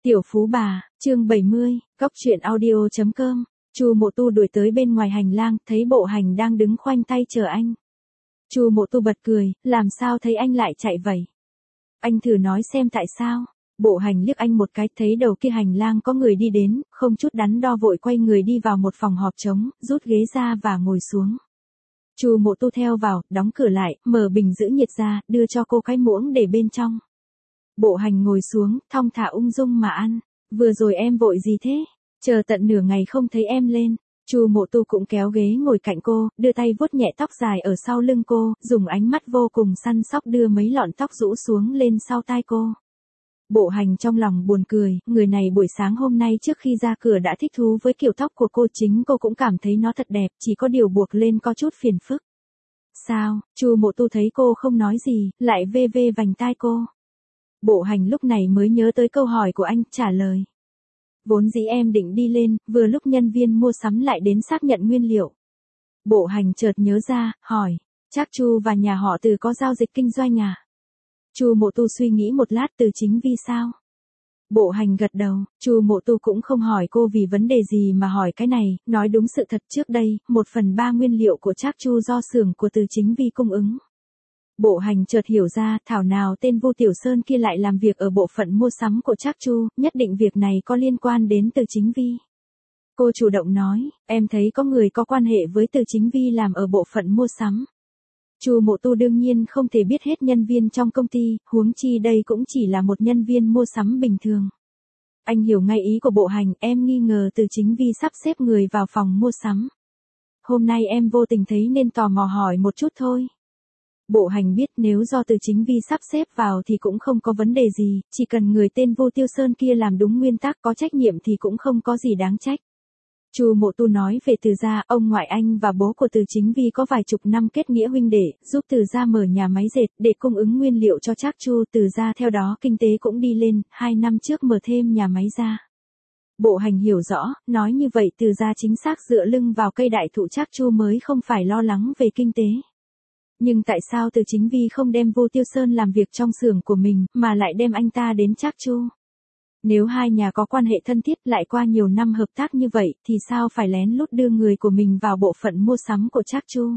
Tiểu Phú Bà, chương 70, Cóc truyện audio.com. Chu Mộ Tu đuổi tới bên ngoài hành lang, thấy Bộ Hành đang đứng khoanh tay chờ anh. Chu Mộ Tu bật cười, làm sao thấy anh lại chạy vậy? Anh thử nói xem tại sao? Bộ Hành liếc anh một cái, thấy đầu kia hành lang có người đi đến, không chút đắn đo vội quay người đi vào một phòng họp trống, rút ghế ra và ngồi xuống. Chu Mộ Tu theo vào, đóng cửa lại, mở bình giữ nhiệt ra, đưa cho cô cái muỗng để bên trong. Bộ Hành ngồi xuống, thong thả ung dung mà ăn. Vừa rồi em vội gì thế? Chờ tận nửa ngày không thấy em lên. Chu Mộ Tu cũng kéo ghế ngồi cạnh cô, đưa tay vuốt nhẹ tóc dài ở sau lưng cô, dùng ánh mắt vô cùng săn sóc đưa mấy lọn tóc rũ xuống lên sau tai cô. Bộ Hành trong lòng buồn cười, người này buổi sáng hôm nay trước khi ra cửa đã thích thú với kiểu tóc của cô, chính cô cũng cảm thấy nó thật đẹp, chỉ có điều buộc lên có chút phiền phức. Sao? Chu Mộ Tu thấy cô không nói gì, lại vê vê vành tai cô. Bộ Hành lúc này mới nhớ tới câu hỏi của anh, trả lời. Vốn dĩ em định đi lên, vừa lúc nhân viên mua sắm lại đến xác nhận nguyên liệu. Bộ Hành chợt nhớ ra, hỏi, chắc Chu và nhà họ Từ có giao dịch kinh doanh à? Chu Mộ Tu suy nghĩ một lát, Từ Chính Vi sao? Bộ Hành gật đầu, Chu Mộ Tu cũng không hỏi cô vì vấn đề gì mà hỏi cái này, nói đúng sự thật trước đây, 1/3 nguyên liệu của Trác Chu do xưởng của Từ Chính Vi cung ứng. Bộ Hành chợt hiểu ra, thảo nào tên Vu Tiểu Sơn kia lại làm việc ở bộ phận mua sắm của Trác Chu, nhất định việc này có liên quan đến Từ Chính Vi. Cô chủ động nói, em thấy có người có quan hệ với Từ Chính Vi làm ở bộ phận mua sắm. Chu Mộ Tu đương nhiên không thể biết hết nhân viên trong công ty, huống chi đây cũng chỉ là một nhân viên mua sắm bình thường. Anh hiểu ngay ý của Bộ Hành, em nghi ngờ Từ Chính Vi sắp xếp người vào phòng mua sắm. Hôm nay em vô tình thấy nên tò mò hỏi một chút thôi. Bộ Hành biết nếu do Từ Chính Vi sắp xếp vào thì cũng không có vấn đề gì, chỉ cần người tên Vu Tiêu Sơn kia làm đúng nguyên tắc có trách nhiệm thì cũng không có gì đáng trách. Chu Mộ Tu nói về Từ gia, ông ngoại anh và bố của Từ Chính Vi có vài chục năm kết nghĩa huynh đệ, giúp Từ gia mở nhà máy dệt để cung ứng nguyên liệu cho Trác Chu, Từ gia theo đó kinh tế cũng đi lên, 2 năm trước mở thêm nhà máy ra. Bộ Hành hiểu rõ, nói như vậy Từ gia chính xác dựa lưng vào cây đại thụ Trác Chu mới không phải lo lắng về kinh tế. Nhưng tại sao Từ Chính Vi không đem Vu Tiêu Sơn làm việc trong xưởng của mình, mà lại đem anh ta đến Trác Chu? Nếu hai nhà có quan hệ thân thiết lại qua nhiều năm hợp tác như vậy, thì sao phải lén lút đưa người của mình vào bộ phận mua sắm của Trác Chu?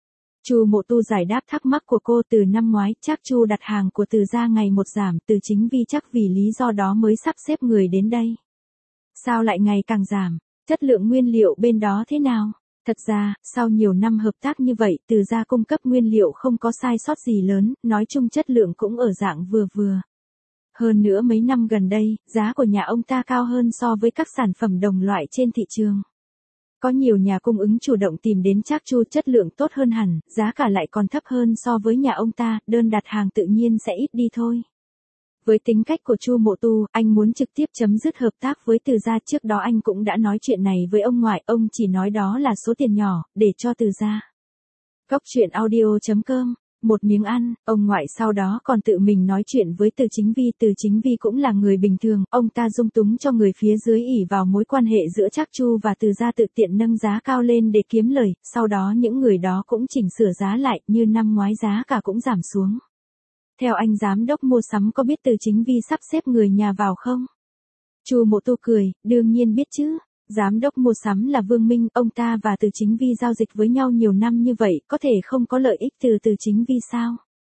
Chu Mộ Tu giải đáp thắc mắc của cô, từ năm ngoái, Trác Chu đặt hàng của Từ gia ngày một giảm, Từ Chính Vi chắc vì lý do đó mới sắp xếp người đến đây. Sao lại ngày càng giảm? Chất lượng nguyên liệu bên đó thế nào? Thật ra, sau nhiều năm hợp tác như vậy, Từ gia cung cấp nguyên liệu không có sai sót gì lớn, nói chung chất lượng cũng ở dạng vừa vừa. Hơn nữa mấy năm gần đây, giá của nhà ông ta cao hơn so với các sản phẩm đồng loại trên thị trường. Có nhiều nhà cung ứng chủ động tìm đến Trác Chu, chất lượng tốt hơn hẳn, giá cả lại còn thấp hơn so với nhà ông ta, đơn đặt hàng tự nhiên sẽ ít đi thôi. Với tính cách của Chu Mộ Tu, anh muốn trực tiếp chấm dứt hợp tác với Từ gia, trước đó anh cũng đã nói chuyện này với ông ngoại, ông chỉ nói đó là số tiền nhỏ, để cho Từ gia. Cóc truyện audio.com. Một miếng ăn, ông ngoại sau đó còn tự mình nói chuyện với Từ Chính Vi. Từ Chính Vi cũng là người bình thường, ông ta dung túng cho người phía dưới ỷ vào mối quan hệ giữa Trác Chu và Từ gia tự tiện nâng giá cao lên để kiếm lời, sau đó những người đó cũng chỉnh sửa giá lại, như năm ngoái giá cả cũng giảm xuống. Theo anh giám đốc mua sắm có biết Từ Chính Vi sắp xếp người nhà vào không? Chu Mộ Tu cười, đương nhiên biết chứ. Giám đốc mua sắm là Vương Minh, ông ta và Từ Chính Vi giao dịch với nhau nhiều năm như vậy, có thể không có lợi ích từ Từ Chính Vi sao?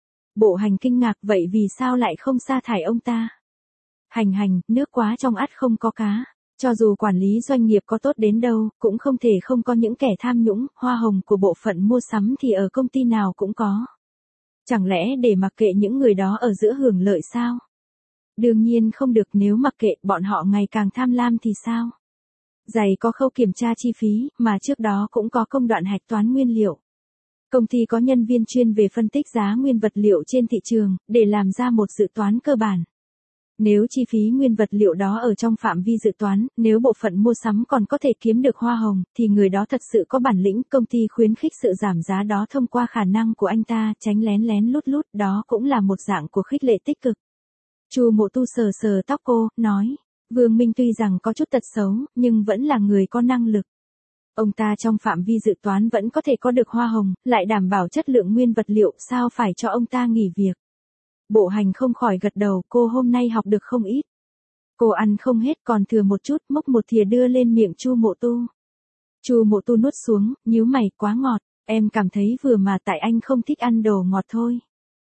Bộ Hành kinh ngạc, vậy vì sao lại không sa thải ông ta? Hành, nước quá trong ắt không có cá. Cho dù quản lý doanh nghiệp có tốt đến đâu, cũng không thể không có những kẻ tham nhũng, hoa hồng của bộ phận mua sắm thì ở công ty nào cũng có. Chẳng lẽ để mặc kệ những người đó ở giữa hưởng lợi sao? Đương nhiên không được, nếu mặc kệ bọn họ ngày càng tham lam thì sao? Giày có khâu kiểm tra chi phí, mà trước đó cũng có công đoạn hạch toán nguyên liệu. Công ty có nhân viên chuyên về phân tích giá nguyên vật liệu trên thị trường, để làm ra một dự toán cơ bản. Nếu chi phí nguyên vật liệu đó ở trong phạm vi dự toán, nếu bộ phận mua sắm còn có thể kiếm được hoa hồng, thì người đó thật sự có bản lĩnh. Công ty khuyến khích sự giảm giá đó thông qua khả năng của anh ta, tránh lén lén lút lút, đó cũng là một dạng của khích lệ tích cực. Chu Mộ Tu sờ sờ tóc cô, nói. Vương Minh tuy rằng có chút tật xấu, nhưng vẫn là người có năng lực. Ông ta trong phạm vi dự toán vẫn có thể có được hoa hồng, lại đảm bảo chất lượng nguyên vật liệu, sao phải cho ông ta nghỉ việc? Bộ Hành không khỏi gật đầu, cô hôm nay học được không ít. Cô ăn không hết còn thừa một chút, múc một thìa đưa lên miệng Chu Mộ Tu. Chu Mộ Tu nuốt xuống, nhíu mày, quá ngọt, em cảm thấy vừa mà tại anh không thích ăn đồ ngọt thôi.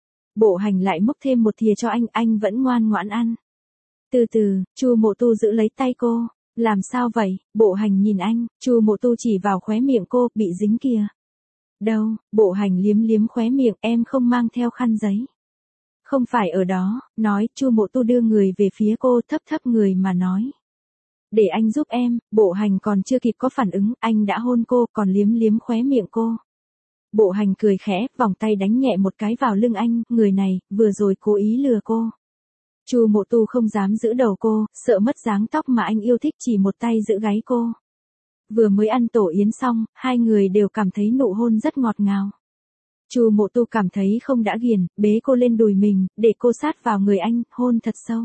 Bộ Hành lại múc thêm một thìa cho anh vẫn ngoan ngoãn ăn. Từ từ, Chu Mộ Tu giữ lấy tay cô, làm sao vậy? Bộ Hành nhìn anh, Chu Mộ Tu chỉ vào khóe miệng cô, bị dính kìa. Đâu? Bộ Hành liếm liếm khóe miệng, em không mang theo khăn giấy. Không phải ở đó, nói, Chu Mộ Tu đưa người về phía cô, thấp thấp người mà nói. Để anh giúp em. Bộ Hành còn chưa kịp có phản ứng, anh đã hôn cô, còn liếm liếm khóe miệng cô. Bộ Hành cười khẽ, vòng tay đánh nhẹ một cái vào lưng anh, người này, vừa rồi cố ý lừa cô. Chu Mộ Tu không dám giữ đầu cô, sợ mất dáng tóc mà anh yêu thích, chỉ một tay giữ gáy cô. Vừa mới ăn tổ yến xong, hai người đều cảm thấy nụ hôn rất ngọt ngào. Chu Mộ Tu cảm thấy không đã ghiền, bế cô lên đùi mình, để cô sát vào người anh, hôn thật sâu.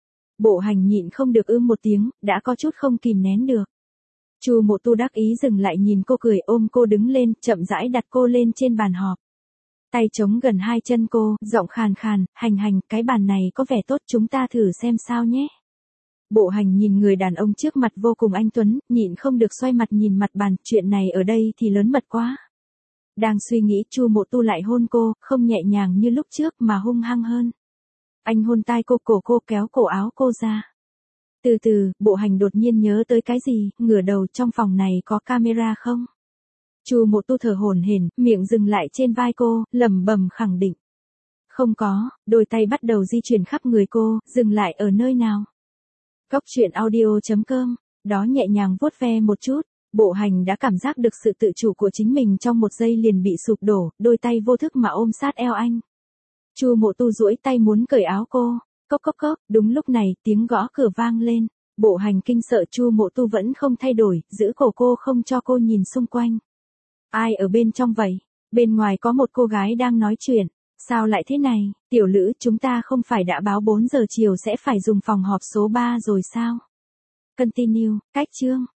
Bộ Hành nhịn không được một tiếng, đã có chút không kìm nén được. Chu Mộ Tu đắc ý dừng lại nhìn cô cười, ôm cô đứng lên, chậm rãi đặt cô lên trên bàn họp. Tay chống gần hai chân cô, giọng khàn khàn, Hành, cái bàn này có vẻ tốt, chúng ta thử xem sao nhé. Bộ Hành nhìn người đàn ông trước mặt vô cùng anh tuấn, nhịn không được xoay mặt nhìn mặt bàn, chuyện này ở đây thì lớn mật quá. Đang suy nghĩ, Chu Mộ Tu lại hôn cô, không nhẹ nhàng như lúc trước mà hung hăng hơn. Anh hôn tai cô, cổ cô, kéo cổ áo cô ra. Từ từ, Bộ Hành đột nhiên nhớ tới cái gì, ngửa đầu, trong phòng này có camera không? Chu Mộ Tu thở hổn hển, miệng dừng lại trên vai cô, lẩm bẩm khẳng định. Không có. Đôi tay bắt đầu di chuyển khắp người cô, dừng lại ở nơi nào? Cóc truyện audio.com, đó nhẹ nhàng vuốt ve một chút. Bộ Hành đã cảm giác được sự tự chủ của chính mình, trong một giây liền bị sụp đổ, đôi tay vô thức mà ôm sát eo anh. Chu Mộ Tu duỗi tay muốn cởi áo cô. Cốc cốc cốc, đúng lúc này, tiếng gõ cửa vang lên. Bộ Hành kinh sợ, Chu Mộ Tu vẫn không thay đổi, giữ cổ cô không cho cô nhìn xung quanh. Ai ở bên trong vậy? Bên ngoài có một cô gái đang nói chuyện. Sao lại thế này? Tiểu Lữ, chúng ta không phải đã báo 4 giờ chiều sẽ phải dùng phòng họp số 3 rồi sao? Continue, cách chương.